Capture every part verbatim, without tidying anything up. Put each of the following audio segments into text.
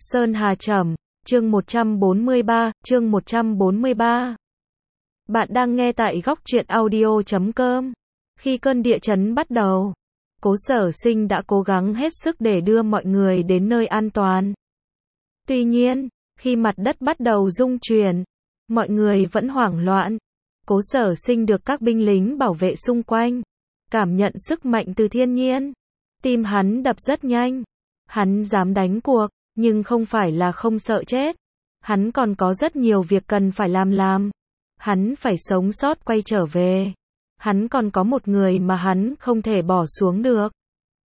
Sơn Hà Trầm, chương một trăm bốn mươi ba, chương một trăm bốn mươi ba. Bạn đang nghe tại góc truyện audio chấm com. Khi cơn địa chấn bắt đầu, Cố Sở Sinh đã cố gắng hết sức để đưa mọi người đến nơi an toàn. Tuy nhiên, khi mặt đất bắt đầu rung chuyển, mọi người vẫn hoảng loạn. Cố Sở Sinh được các binh lính bảo vệ xung quanh, cảm nhận sức mạnh từ thiên nhiên. Tim hắn đập rất nhanh. Hắn dám đánh cuộc, nhưng không phải là không sợ chết. Hắn còn có rất nhiều việc cần phải làm làm. Hắn phải sống sót quay trở về. Hắn còn có một người mà hắn không thể bỏ xuống được.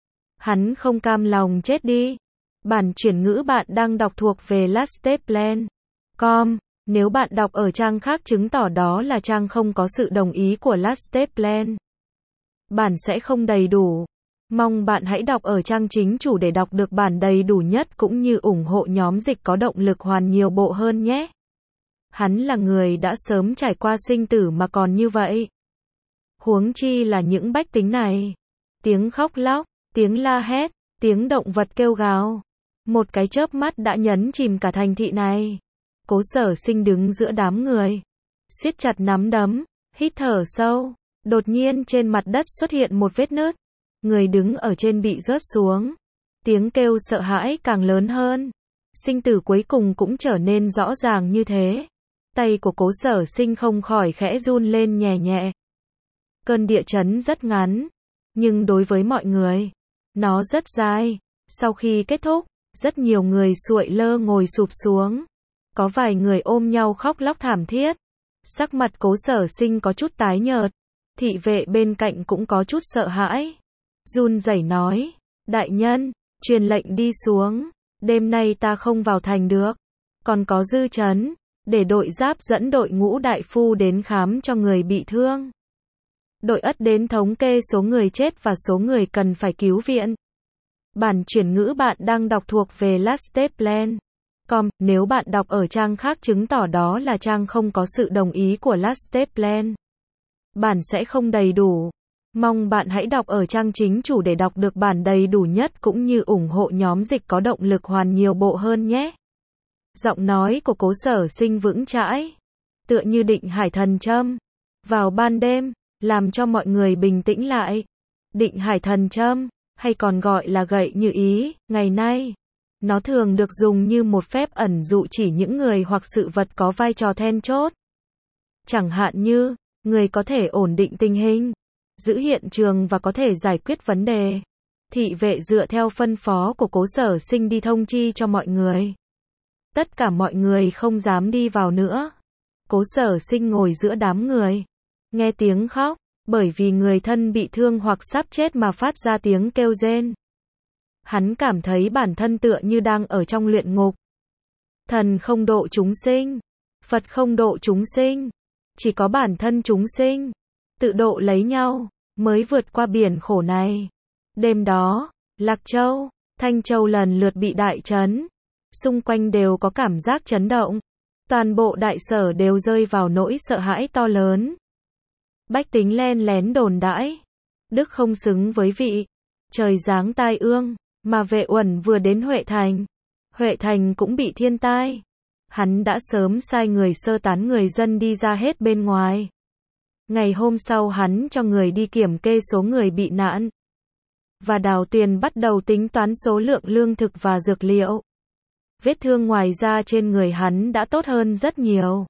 Hắn không cam lòng chết đi. Bản chuyển ngữ bạn đang đọc thuộc về lasteplan chấm com. Nếu bạn đọc ở trang khác chứng tỏ đó là trang không có sự đồng ý của Lasteplan. Bản sẽ không đầy đủ. Mong bạn hãy đọc ở trang chính chủ để đọc được bản đầy đủ nhất cũng như ủng hộ nhóm dịch có động lực hoàn nhiều bộ hơn nhé. Hắn là người đã sớm trải qua sinh tử mà còn như vậy. Huống chi là những bách tính này. Tiếng khóc lóc, tiếng la hét, tiếng động vật kêu gào. Một cái chớp mắt đã nhấn chìm cả thành thị này. Cố Sở Sinh đứng giữa đám người, siết chặt nắm đấm, hít thở sâu. Đột nhiên trên mặt đất xuất hiện một vết nứt. Người đứng ở trên bị rớt xuống. Tiếng kêu sợ hãi càng lớn hơn. Sinh tử cuối cùng cũng trở nên rõ ràng như thế. Tay của Cố Sở Sinh không khỏi khẽ run lên nhẹ nhẹ. Cơn địa chấn rất ngắn, nhưng đối với mọi người, nó rất dài. Sau khi kết thúc, rất nhiều người sụi lơ ngồi sụp xuống. Có vài người ôm nhau khóc lóc thảm thiết. Sắc mặt Cố Sở Sinh có chút tái nhợt. Thị vệ bên cạnh cũng có chút sợ hãi. Run rẩy nói, đại nhân, truyền lệnh đi xuống. Đêm nay ta không vào thành được. Còn có dư trấn, để đội giáp dẫn đội ngũ đại phu đến khám cho người bị thương. Đội ất đến thống kê số người chết và số người cần phải cứu viện. Bản chuyển ngữ bạn đang đọc thuộc về Lasteplan chấm com. Nếu bạn đọc ở trang khác chứng tỏ đó là trang không có sự đồng ý của Lasteplan. Bản sẽ không đầy đủ. Mong bạn hãy đọc ở trang chính chủ để đọc được bản đầy đủ nhất cũng như ủng hộ nhóm dịch có động lực hoàn nhiều bộ hơn nhé. Giọng nói của Cố Sở Sinh vững chãi, tựa như định hải thần châm. Vào ban đêm, làm cho mọi người bình tĩnh lại. Định hải thần châm, hay còn gọi là gậy như ý, ngày nay, nó thường được dùng như một phép ẩn dụ chỉ những người hoặc sự vật có vai trò then chốt. Chẳng hạn như, người có thể ổn định tình hình, giữ hiện trường và có thể giải quyết vấn đề. Thị vệ dựa theo phân phó của Cố Sở Sinh đi thông chi cho mọi người. Tất cả mọi người không dám đi vào nữa. Cố Sở Sinh ngồi giữa đám người, nghe tiếng khóc, bởi vì người thân bị thương hoặc sắp chết mà phát ra tiếng kêu rên. Hắn cảm thấy bản thân tựa như đang ở trong luyện ngục. Thần không độ chúng sinh, Phật không độ chúng sinh, chỉ có bản thân chúng sinh tự độ lấy nhau, mới vượt qua biển khổ này. Đêm đó, Lạc Châu, Thanh Châu lần lượt bị đại chấn. Xung quanh đều có cảm giác chấn động. Toàn bộ đại sở đều rơi vào nỗi sợ hãi to lớn. Bách tính len lén đồn đãi. Đức không xứng với vị. Trời giáng tai ương, mà Vệ Uẩn vừa đến Huệ Thành. Huệ Thành cũng bị thiên tai. Hắn đã sớm sai người sơ tán người dân đi ra hết bên ngoài. Ngày hôm sau hắn cho người đi kiểm kê số người bị nạn. Và Đào Tuyền bắt đầu tính toán số lượng lương thực và dược liệu. Vết thương ngoài da trên người hắn đã tốt hơn rất nhiều.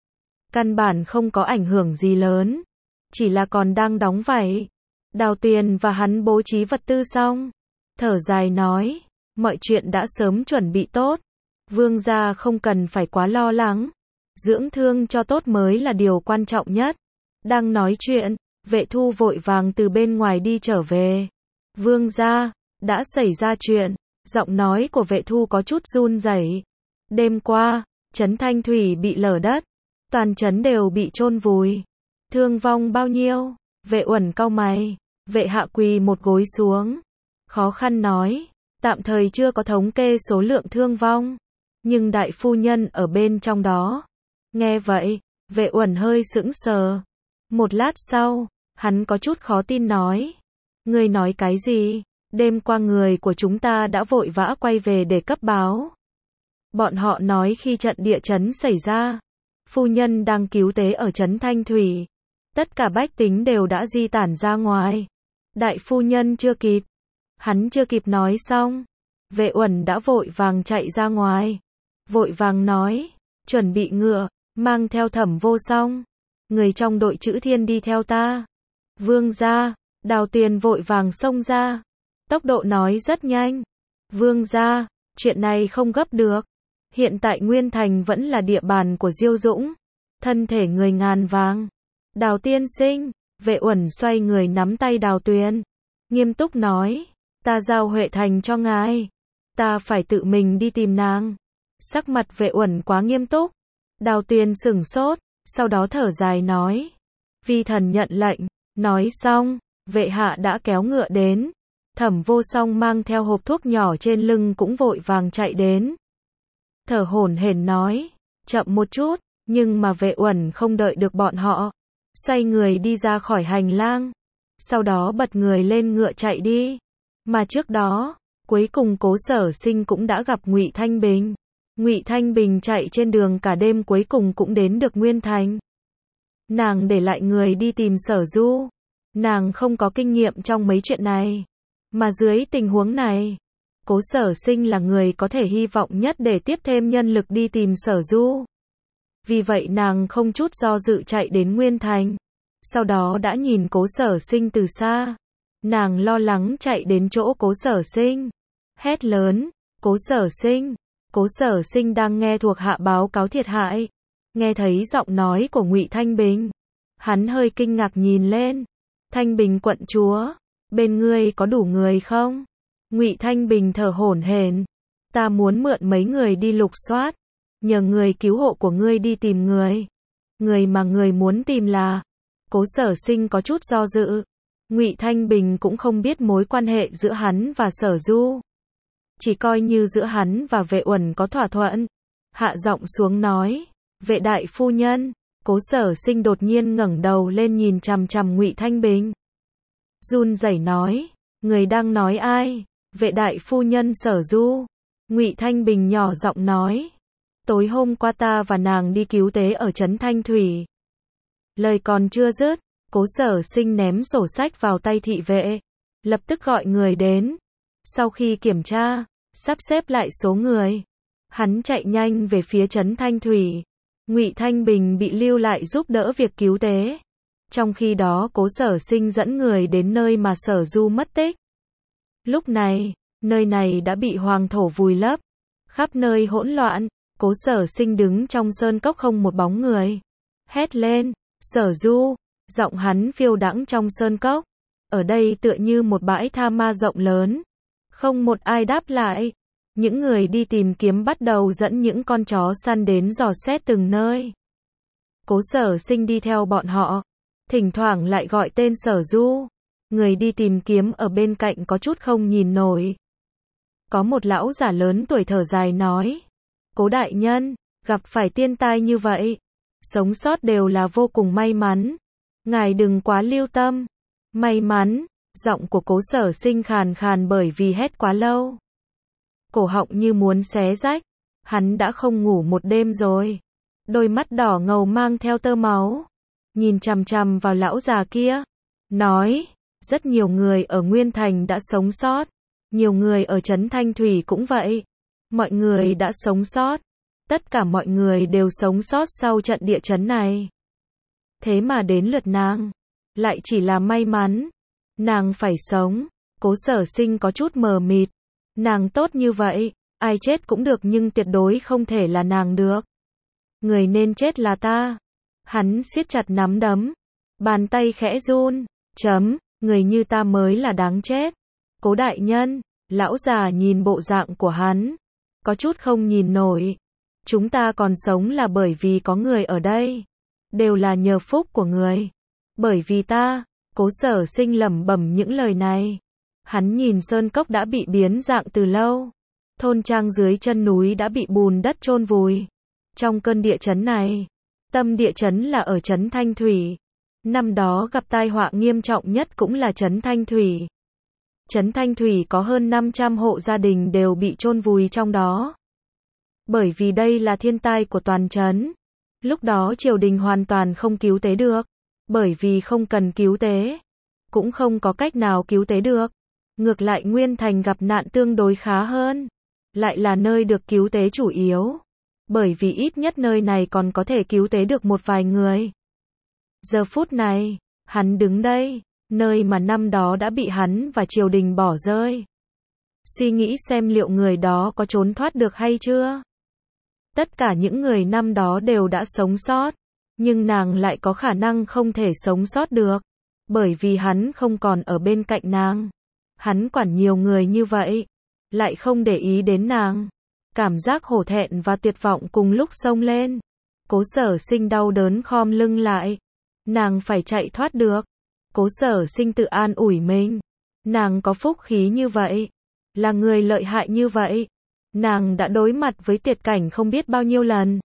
Căn bản không có ảnh hưởng gì lớn. Chỉ là còn đang đóng vảy. Đào Tuyền và hắn bố trí vật tư xong. Thở dài nói, mọi chuyện đã sớm chuẩn bị tốt. Vương gia không cần phải quá lo lắng. Dưỡng thương cho tốt mới là điều quan trọng nhất. Đang nói chuyện, Vệ Thu vội vàng từ bên ngoài đi trở về. Vương gia, đã xảy ra chuyện. Giọng nói của Vệ Thu có chút run rẩy. Đêm qua, trấn Thanh Thủy bị lở đất. Toàn trấn đều bị chôn vùi. Thương vong bao nhiêu? Vệ Uẩn cau mày. Vệ Hạ quỳ một gối xuống. Khó khăn nói, tạm thời chưa có thống kê số lượng thương vong. Nhưng đại phu nhân ở bên trong đó. Nghe vậy, Vệ Uẩn hơi sững sờ. Một lát sau, hắn có chút khó tin nói. Ngươi nói cái gì? Đêm qua người của chúng ta đã vội vã quay về để cấp báo. Bọn họ nói khi trận địa chấn xảy ra, phu nhân đang cứu tế ở trấn Thanh Thủy. Tất cả bách tính đều đã di tản ra ngoài. Đại phu nhân chưa kịp. Hắn chưa kịp nói xong. Vệ Uẩn đã vội vàng chạy ra ngoài. Vội vàng nói, chuẩn bị ngựa, mang theo Thẩm Vô Song. Người trong đội Chữ Thiên đi theo ta. Vương gia, Đào Tuyền vội vàng xông ra. Tốc độ nói rất nhanh. Vương gia, chuyện này không gấp được. Hiện tại Nguyên Thành vẫn là địa bàn của Diêu Dũng. Thân thể người ngàn vàng. Đào tiên sinh, Vệ Uẩn xoay người nắm tay Đào Tuyền. Nghiêm túc nói, ta giao Huệ Thành cho ngài. Ta phải tự mình đi tìm nàng. Sắc mặt Vệ Uẩn quá nghiêm túc. Đào Tuyền sửng sốt, sau đó thở dài nói. Vi thần nhận lệnh. Nói xong, vệ hạ đã kéo ngựa đến. Thẩm Vô Song mang theo hộp thuốc nhỏ trên lưng cũng vội vàng chạy đến. Thở hổn hển nói, chậm một chút, nhưng mà Vệ Uẩn không đợi được bọn họ. Xoay người đi ra khỏi hành lang. Sau đó bật người lên ngựa chạy đi. Mà trước đó, cuối cùng Cố Sở Sinh cũng đã gặp Ngụy Thanh Bình. Ngụy Thanh Bình chạy trên đường cả đêm cuối cùng cũng đến được Nguyên Thành. Nàng để lại người đi tìm Sở Du. Nàng không có kinh nghiệm trong mấy chuyện này. Mà dưới tình huống này, Cố Sở Sinh là người có thể hy vọng nhất để tiếp thêm nhân lực đi tìm Sở Du. Vì vậy nàng không chút do dự chạy đến Nguyên Thành. Sau đó đã nhìn Cố Sở Sinh từ xa. Nàng lo lắng chạy đến chỗ Cố Sở Sinh. Hét lớn, Cố Sở Sinh. Cố Sở Sinh đang nghe thuộc hạ báo cáo thiệt hại. Nghe thấy giọng nói của Ngụy Thanh Bình. Hắn hơi kinh ngạc nhìn lên. Thanh Bình quận chúa, bên ngươi có đủ người không? Ngụy Thanh Bình thở hổn hển. Ta muốn mượn mấy người đi lục soát. Nhờ người cứu hộ của ngươi đi tìm người. Người mà người muốn tìm là... Cố Sở Sinh có chút do dự. Ngụy Thanh Bình cũng không biết mối quan hệ giữa hắn và Sở Du. Chỉ coi như giữa hắn và Vệ Uẩn có thỏa thuận. Hạ giọng xuống nói, Vệ đại phu nhân. Cố Sở Sinh đột nhiên ngẩng đầu lên nhìn chằm chằm Ngụy Thanh Bình. Run rẩy nói, người đang nói ai? Vệ đại phu nhân Sở Du. Ngụy Thanh Bình nhỏ giọng nói, tối hôm qua ta và nàng đi cứu tế ở trấn Thanh Thủy. Lời còn chưa dứt, Cố Sở Sinh ném sổ sách vào tay thị vệ, lập tức gọi người đến. Sau khi kiểm tra, sắp xếp lại số người, hắn chạy nhanh về phía trấn Thanh Thủy. Ngụy Thanh Bình bị lưu lại giúp đỡ việc cứu tế. Trong khi đó Cố Sở Sinh dẫn người đến nơi mà Sở Du mất tích. Lúc này, nơi này đã bị hoàng thổ vùi lấp, khắp nơi hỗn loạn. Cố Sở Sinh đứng trong sơn cốc không một bóng người. Hét lên, Sở Du, giọng hắn phiêu đãng trong sơn cốc. Ở đây tựa như một bãi tha ma rộng lớn. Không một ai đáp lại. Những người đi tìm kiếm bắt đầu dẫn những con chó săn đến dò xét từng nơi. Cố Sở Sinh đi theo bọn họ. Thỉnh thoảng lại gọi tên Sở Du. Người đi tìm kiếm ở bên cạnh có chút không nhìn nổi. Có một lão giả lớn tuổi thở dài nói. Cố đại nhân, gặp phải thiên tai như vậy. Sống sót đều là vô cùng may mắn. Ngài đừng quá lưu tâm. May mắn, giọng của Cố Sở Sinh khàn khàn bởi vì hét quá lâu. Cổ họng như muốn xé rách. Hắn đã không ngủ một đêm rồi. Đôi mắt đỏ ngầu mang theo tơ máu. Nhìn chằm chằm vào lão già kia. Nói, rất nhiều người ở Nguyên Thành đã sống sót. Nhiều người ở trấn Thanh Thủy cũng vậy. Mọi người đã sống sót. Tất cả mọi người đều sống sót sau trận địa chấn này. Thế mà đến lượt nàng. Lại chỉ là may mắn. Nàng phải sống. Cố Sở Sinh có chút mờ mịt. Nàng tốt như vậy. Ai chết cũng được nhưng tuyệt đối không thể là nàng được. Người nên chết là ta. Hắn siết chặt nắm đấm. Bàn tay khẽ run. Chấm, người như ta mới là đáng chết. Cố đại nhân. Lão già nhìn bộ dạng của hắn. Có chút không nhìn nổi. Chúng ta còn sống là bởi vì có người ở đây. Đều là nhờ phúc của người. Bởi vì ta. Cố Sở Sinh lẩm bẩm những lời này. Hắn nhìn sơn cốc đã bị biến dạng từ lâu. Thôn trang dưới chân núi đã bị bùn đất chôn vùi. Trong cơn địa chấn này, tâm địa chấn là ở trấn Thanh Thủy. Năm đó gặp tai họa nghiêm trọng nhất cũng là trấn Thanh Thủy. Trấn Thanh Thủy có hơn năm trăm hộ gia đình đều bị chôn vùi trong đó. Bởi vì đây là thiên tai của toàn trấn. Lúc đó triều đình hoàn toàn không cứu tế được. Bởi vì không cần cứu tế. Cũng không có cách nào cứu tế được. Ngược lại Nguyên Thành gặp nạn tương đối khá hơn. Lại là nơi được cứu tế chủ yếu. Bởi vì ít nhất nơi này còn có thể cứu tế được một vài người. Giờ phút này, hắn đứng đây, nơi mà năm đó đã bị hắn và triều đình bỏ rơi. Suy nghĩ xem liệu người đó có trốn thoát được hay chưa. Tất cả những người năm đó đều đã sống sót. Nhưng nàng lại có khả năng không thể sống sót được. Bởi vì hắn không còn ở bên cạnh nàng. Hắn quản nhiều người như vậy. Lại không để ý đến nàng. Cảm giác hổ thẹn và tuyệt vọng cùng lúc xông lên. Cố Sở Sinh đau đớn khom lưng lại. Nàng phải chạy thoát được. Cố Sở Sinh tự an ủi mình. Nàng có phúc khí như vậy. Là người lợi hại như vậy. Nàng đã đối mặt với tuyệt cảnh không biết bao nhiêu lần.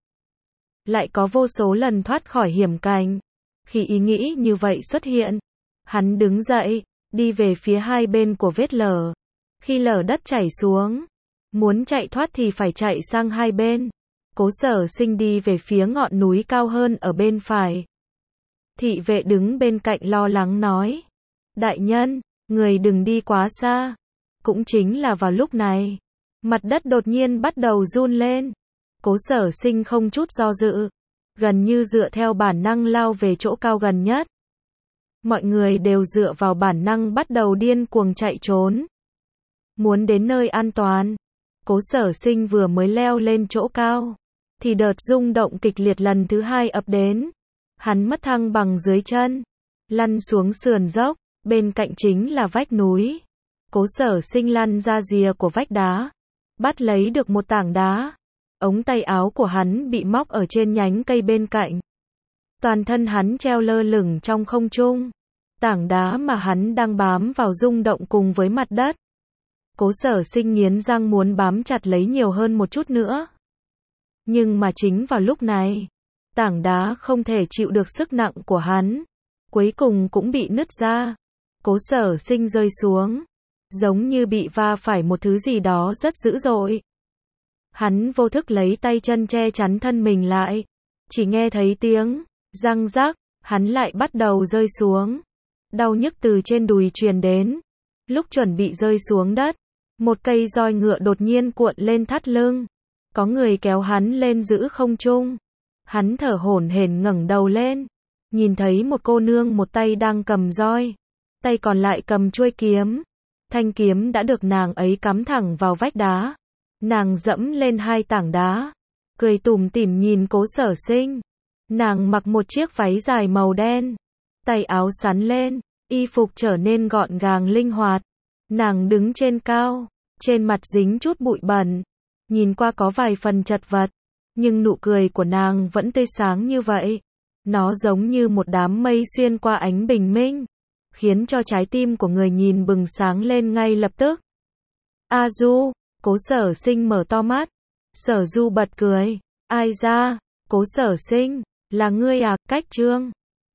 Lại có vô số lần thoát khỏi hiểm cảnh. Khi ý nghĩ như vậy xuất hiện, hắn đứng dậy, đi về phía hai bên của vết lở. Khi lở đất chảy xuống, muốn chạy thoát thì phải chạy sang hai bên. Cố Sở Sinh đi về phía ngọn núi cao hơn ở bên phải. Thị vệ đứng bên cạnh lo lắng nói. Đại nhân, người đừng đi quá xa. Cũng chính là vào lúc này, mặt đất đột nhiên bắt đầu run lên. Cố Sở Sinh không chút do dự, gần như dựa theo bản năng lao về chỗ cao gần nhất. Mọi người đều dựa vào bản năng bắt đầu điên cuồng chạy trốn. Muốn đến nơi an toàn. Cố Sở Sinh vừa mới leo lên chỗ cao, thì đợt rung động kịch liệt lần thứ hai ập đến. Hắn mất thăng bằng dưới chân, lăn xuống sườn dốc, bên cạnh chính là vách núi. Cố Sở Sinh lăn ra rìa của vách đá, bắt lấy được một tảng đá. Ống tay áo của hắn bị móc ở trên nhánh cây bên cạnh. Toàn thân hắn treo lơ lửng trong không trung. Tảng đá mà hắn đang bám vào rung động cùng với mặt đất. Cố Sở Sinh nghiến răng muốn bám chặt lấy nhiều hơn một chút nữa. Nhưng mà chính vào lúc này, tảng đá không thể chịu được sức nặng của hắn. Cuối cùng cũng bị nứt ra. Cố Sở Sinh rơi xuống. Giống như bị va phải một thứ gì đó rất dữ dội. Hắn vô thức lấy tay chân che chắn thân mình lại. Chỉ nghe thấy tiếng răng rắc, hắn lại bắt đầu rơi xuống. Đau nhức từ trên đùi truyền đến. Lúc chuẩn bị rơi xuống đất, một cây roi ngựa đột nhiên cuộn lên thắt lưng. Có người kéo hắn lên giữ không trung. Hắn thở hổn hển ngẩng đầu lên, nhìn thấy một cô nương một tay đang cầm roi, tay còn lại cầm chuôi kiếm. Thanh kiếm đã được nàng ấy cắm thẳng vào vách đá. Nàng dẫm lên hai tảng đá, cười tủm tỉm nhìn Cố Sở Sinh. Nàng mặc một chiếc váy dài màu đen, tay áo xắn lên, y phục trở nên gọn gàng linh hoạt. Nàng đứng trên cao, trên mặt dính chút bụi bẩn, nhìn qua có vài phần chật vật, nhưng nụ cười của nàng vẫn tươi sáng như vậy. Nó giống như một đám mây xuyên qua ánh bình minh, khiến cho trái tim của người nhìn bừng sáng lên ngay lập tức. A Du, Cố Sở Sinh mở to mắt. Sở Du bật cười. Ai ra? Cố Sở Sinh, là ngươi à? Cách Trương